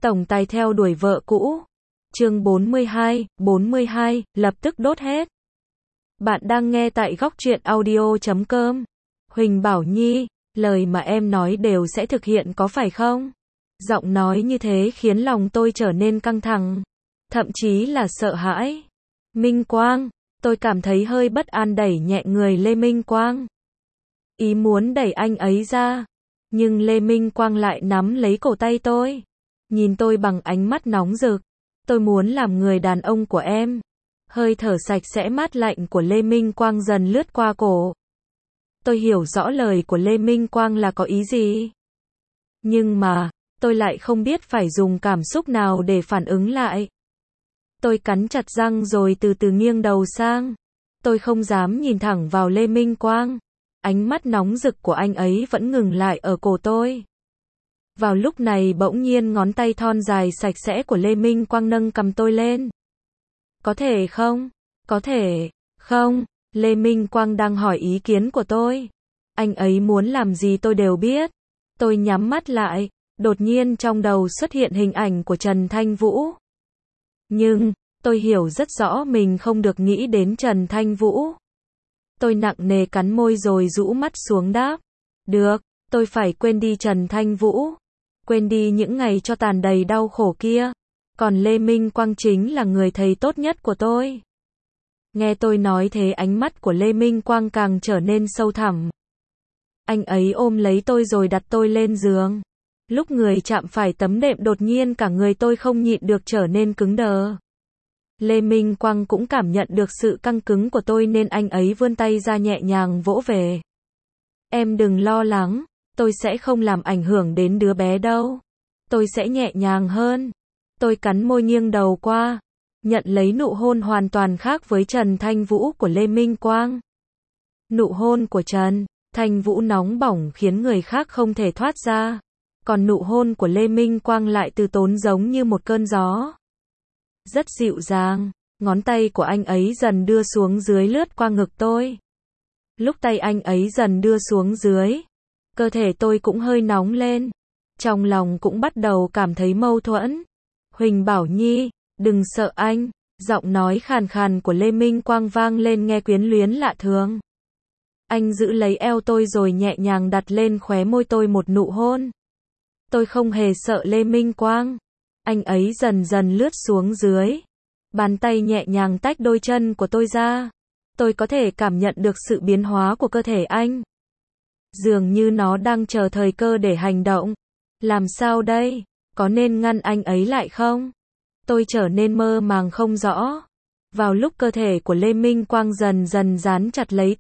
Tổng tài theo đuổi vợ cũ. Chương 42, lập tức đốt hết. Bạn đang nghe tại góc truyện audio.com. Huỳnh Bảo Nhi, lời mà em nói đều sẽ thực hiện có phải không? Giọng nói như thế khiến lòng tôi trở nên căng thẳng, thậm chí là sợ hãi. Minh Quang, tôi cảm thấy hơi bất an đẩy nhẹ người Lê Minh Quang. Ý muốn đẩy anh ấy ra, nhưng Lê Minh Quang lại nắm lấy cổ tay tôi, nhìn tôi bằng ánh mắt nóng rực. Tôi muốn làm người đàn ông của em. Hơi thở sạch sẽ mát lạnh của Lê Minh Quang dần lướt qua cổ. Tôi hiểu rõ lời của Lê Minh Quang là có ý gì. Nhưng mà, tôi lại không biết phải dùng cảm xúc nào để phản ứng lại. Tôi cắn chặt răng rồi từ từ nghiêng đầu sang. Tôi không dám nhìn thẳng vào Lê Minh Quang. Ánh mắt nóng rực của anh ấy vẫn ngừng lại ở cổ tôi. Vào lúc này bỗng nhiên ngón tay thon dài sạch sẽ của Lê Minh Quang nâng cầm tôi lên. Có thể không? Có thể không? Lê Minh Quang đang hỏi ý kiến của tôi. Anh ấy muốn làm gì tôi đều biết. Tôi nhắm mắt lại, đột nhiên trong đầu xuất hiện hình ảnh của Trần Thanh Vũ. Nhưng, tôi hiểu rất rõ mình không được nghĩ đến Trần Thanh Vũ. Tôi nặng nề cắn môi rồi rũ mắt xuống đáp. Được, tôi phải quên đi Trần Thanh Vũ. Quên đi những ngày cho tàn đầy đau khổ kia. Còn Lê Minh Quang chính là người thầy tốt nhất của tôi. Nghe tôi nói thế ánh mắt của Lê Minh Quang càng trở nên sâu thẳm. Anh ấy ôm lấy tôi rồi đặt tôi lên giường. Lúc người chạm phải tấm đệm đột nhiên cả người tôi không nhịn được trở nên cứng đờ. Lê Minh Quang cũng cảm nhận được sự căng cứng của tôi nên anh ấy vươn tay ra nhẹ nhàng vỗ về. Em đừng lo lắng, tôi sẽ không làm ảnh hưởng đến đứa bé đâu. Tôi sẽ nhẹ nhàng hơn. Tôi cắn môi nghiêng đầu qua, nhận lấy nụ hôn hoàn toàn khác với Trần Thanh Vũ của Lê Minh Quang. Nụ hôn của Trần Thanh Vũ nóng bỏng khiến người khác không thể thoát ra. Còn nụ hôn của Lê Minh Quang lại từ tốn giống như một cơn gió. Rất dịu dàng, ngón tay của anh ấy dần đưa xuống dưới lướt qua ngực tôi. Lúc tay anh ấy dần đưa xuống dưới, cơ thể tôi cũng hơi nóng lên. Trong lòng cũng bắt đầu cảm thấy mâu thuẫn. Huỳnh Bảo Nhi, đừng sợ anh. Giọng nói khàn khàn của Lê Minh Quang vang lên nghe quyến luyến lạ thường. Anh giữ lấy eo tôi rồi nhẹ nhàng đặt lên khóe môi tôi một nụ hôn. Tôi không hề sợ Lê Minh Quang. Anh ấy dần dần lướt xuống dưới. Bàn tay nhẹ nhàng tách đôi chân của tôi ra. Tôi có thể cảm nhận được sự biến hóa của cơ thể anh. Dường như nó đang chờ thời cơ để hành động. Làm sao đây? Có nên ngăn anh ấy lại không? Tôi trở nên mơ màng không rõ. Vào lúc cơ thể của Lê Minh Quang dần dần dán chặt lấy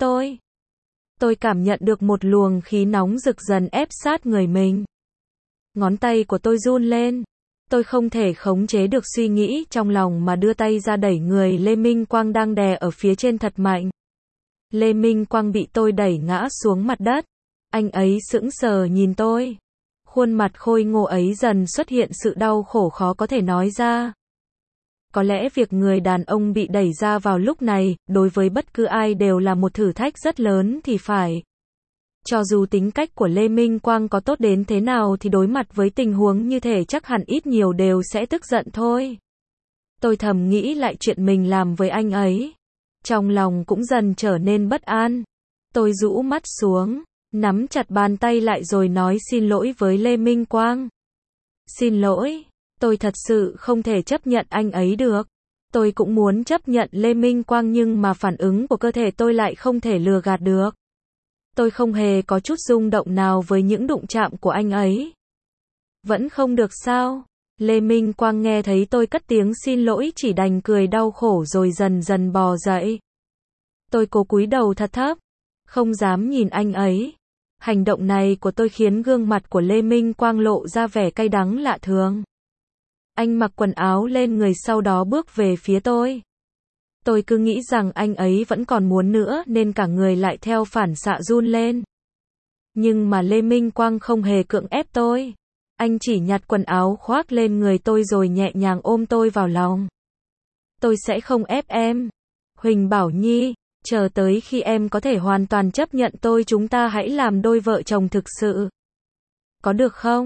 tôi cảm nhận được một luồng khí nóng rực dần ép sát người mình. Ngón tay của tôi run lên. Tôi không thể khống chế được suy nghĩ trong lòng mà đưa tay ra đẩy người Lê Minh Quang đang đè ở phía trên thật mạnh. Lê Minh Quang bị tôi đẩy ngã xuống mặt đất. Anh ấy sững sờ nhìn tôi. Khuôn mặt khôi ngô ấy dần xuất hiện sự đau khổ khó có thể nói ra. Có lẽ việc người đàn ông bị đẩy ra vào lúc này, đối với bất cứ ai đều là một thử thách rất lớn thì phải. Cho dù tính cách của Lê Minh Quang có tốt đến thế nào thì đối mặt với tình huống như thế chắc hẳn ít nhiều đều sẽ tức giận thôi. Tôi thầm nghĩ lại chuyện mình làm với anh ấy. Trong lòng cũng dần trở nên bất an. Tôi rũ mắt xuống, nắm chặt bàn tay lại rồi nói xin lỗi với Lê Minh Quang. Xin lỗi, tôi thật sự không thể chấp nhận anh ấy được. Tôi cũng muốn chấp nhận Lê Minh Quang nhưng mà phản ứng của cơ thể tôi lại không thể lừa gạt được. Tôi không hề có chút rung động nào với những đụng chạm của anh ấy. Vẫn không được sao? Lê Minh Quang nghe thấy tôi cất tiếng xin lỗi chỉ đành cười đau khổ rồi dần dần bò dậy. Tôi cố cúi đầu thật thấp, không dám nhìn anh ấy. Hành động này của tôi khiến gương mặt của Lê Minh Quang lộ ra vẻ cay đắng lạ thường. Anh mặc quần áo lên người sau đó bước về phía tôi. Tôi cứ nghĩ rằng anh ấy vẫn còn muốn nữa nên cả người lại theo phản xạ run lên. Nhưng mà Lê Minh Quang không hề cưỡng ép tôi. Anh chỉ nhặt quần áo khoác lên người tôi rồi nhẹ nhàng ôm tôi vào lòng. Tôi sẽ không ép em. Huỳnh Bảo Nhi, chờ tới khi em có thể hoàn toàn chấp nhận tôi chúng ta hãy làm đôi vợ chồng thực sự. Có được không?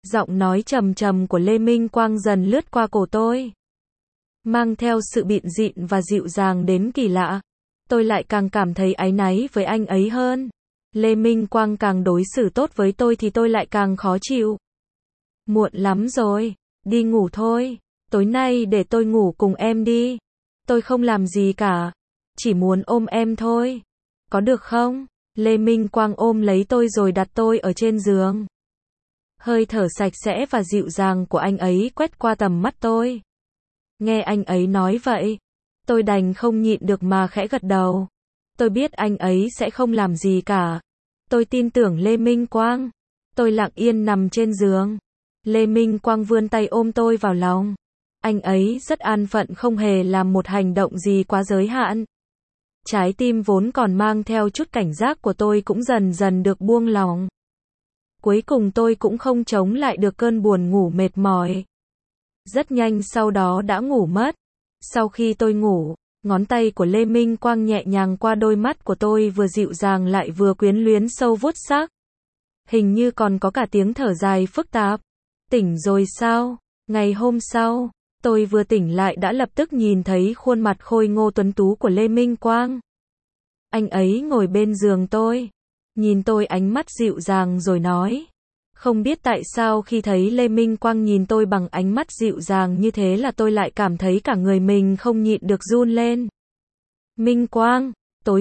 Giọng nói trầm trầm của Lê Minh Quang dần lướt qua cổ tôi, mang theo sự bịn dịn và dịu dàng đến kỳ lạ. Tôi lại càng cảm thấy áy náy với anh ấy hơn. Lê Minh Quang càng đối xử tốt với tôi thì tôi lại càng khó chịu. Muộn lắm rồi, đi ngủ thôi. Tối nay để tôi ngủ cùng em đi. Tôi không làm gì cả, chỉ muốn ôm em thôi. Có được không? Lê Minh Quang ôm lấy tôi rồi đặt tôi ở trên giường. Hơi thở sạch sẽ và dịu dàng của anh ấy quét qua tầm mắt tôi. Nghe anh ấy nói vậy, tôi đành không nhịn được mà khẽ gật đầu. Tôi biết anh ấy sẽ không làm gì cả. Tôi tin tưởng Lê Minh Quang. Tôi lặng yên nằm trên giường. Lê Minh Quang vươn tay ôm tôi vào lòng. Anh ấy rất an phận không hề làm một hành động gì quá giới hạn. Trái tim vốn còn mang theo chút cảnh giác của tôi cũng dần dần được buông lỏng. Cuối cùng tôi cũng không chống lại được cơn buồn ngủ mệt mỏi. Rất nhanh sau đó đã ngủ mất. Sau khi tôi ngủ, ngón tay của Lê Minh Quang nhẹ nhàng qua đôi mắt của tôi, vừa dịu dàng lại vừa quyến luyến sâu vuốt sắc. Hình như còn có cả tiếng thở dài phức tạp. Tỉnh rồi sao? Ngày hôm sau, tôi vừa tỉnh lại đã lập tức nhìn thấy khuôn mặt khôi ngô tuấn tú của Lê Minh Quang. Anh ấy ngồi bên giường tôi, nhìn tôi ánh mắt dịu dàng rồi nói. Không biết tại sao khi thấy Lê Minh Quang nhìn tôi bằng ánh mắt dịu dàng như thế là tôi lại cảm thấy cả người mình không nhịn được run lên. Minh Quang, tối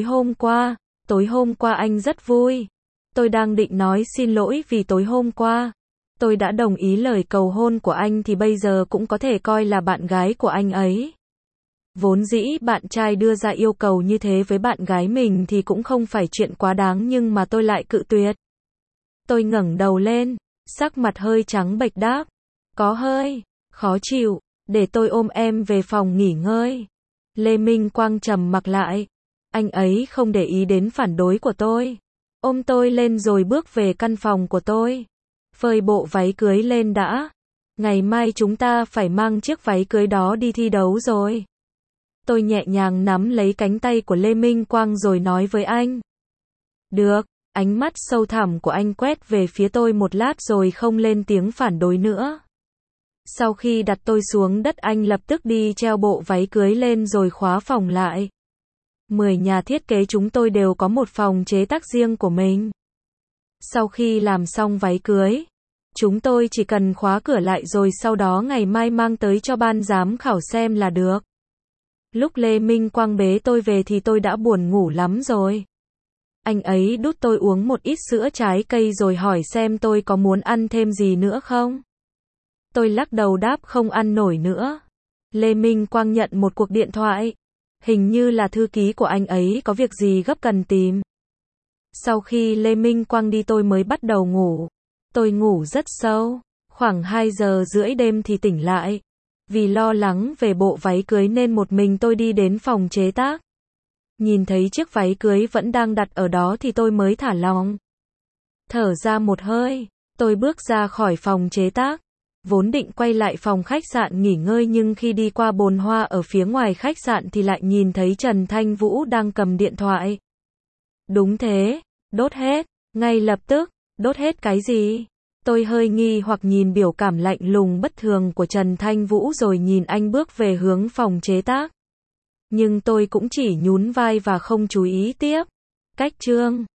hôm qua anh rất vui. Tôi đang định nói xin lỗi vì tối hôm qua tôi đã đồng ý lời cầu hôn của anh thì bây giờ cũng có thể coi là bạn gái của anh ấy. Vốn dĩ bạn trai đưa ra yêu cầu như thế với bạn gái mình thì cũng không phải chuyện quá đáng, nhưng mà tôi lại cự tuyệt. Tôi ngẩng đầu lên, sắc mặt hơi trắng bệch đáp. Có hơi khó chịu, để tôi ôm em về phòng nghỉ ngơi. Lê Minh Quang trầm mặc lại. Anh ấy không để ý đến phản đối của tôi. Ôm tôi lên rồi bước về căn phòng của tôi. Phơi bộ váy cưới lên đã. Ngày mai chúng ta phải mang chiếc váy cưới đó đi thi đấu rồi. Tôi nhẹ nhàng nắm lấy cánh tay của Lê Minh Quang rồi nói với anh. Được. Ánh mắt sâu thẳm của anh quét về phía tôi một lát rồi không lên tiếng phản đối nữa. Sau khi đặt tôi xuống đất, anh lập tức đi treo bộ váy cưới lên rồi khóa phòng lại. 10 nhà thiết kế chúng tôi đều có một phòng chế tác riêng của mình. Sau khi làm xong váy cưới, chúng tôi chỉ cần khóa cửa lại rồi sau đó ngày mai mang tới cho ban giám khảo xem là được. Lúc Lê Minh Quang bế tôi về thì tôi đã buồn ngủ lắm rồi. Anh ấy đút tôi uống một ít sữa trái cây rồi hỏi xem tôi có muốn ăn thêm gì nữa không. Tôi lắc đầu đáp không ăn nổi nữa. Lê Minh Quang nhận một cuộc điện thoại. Hình như là thư ký của anh ấy có việc gì gấp cần tìm. Sau khi Lê Minh Quang đi tôi mới bắt đầu ngủ. Tôi ngủ rất sâu. Khoảng 2 giờ rưỡi đêm thì tỉnh lại. Vì lo lắng về bộ váy cưới nên một mình tôi đi đến phòng chế tác. Nhìn thấy chiếc váy cưới vẫn đang đặt ở đó thì tôi mới thả lỏng. Thở ra một hơi, tôi bước ra khỏi phòng chế tác. Vốn định quay lại phòng khách sạn nghỉ ngơi nhưng khi đi qua bồn hoa ở phía ngoài khách sạn thì lại nhìn thấy Trần Thanh Vũ đang cầm điện thoại. Đúng thế, đốt hết, ngay lập tức, đốt hết cái gì? Tôi hơi nghi hoặc nhìn biểu cảm lạnh lùng bất thường của Trần Thanh Vũ rồi nhìn anh bước về hướng phòng chế tác. Nhưng tôi cũng chỉ nhún vai và không chú ý tiếp. Cách chương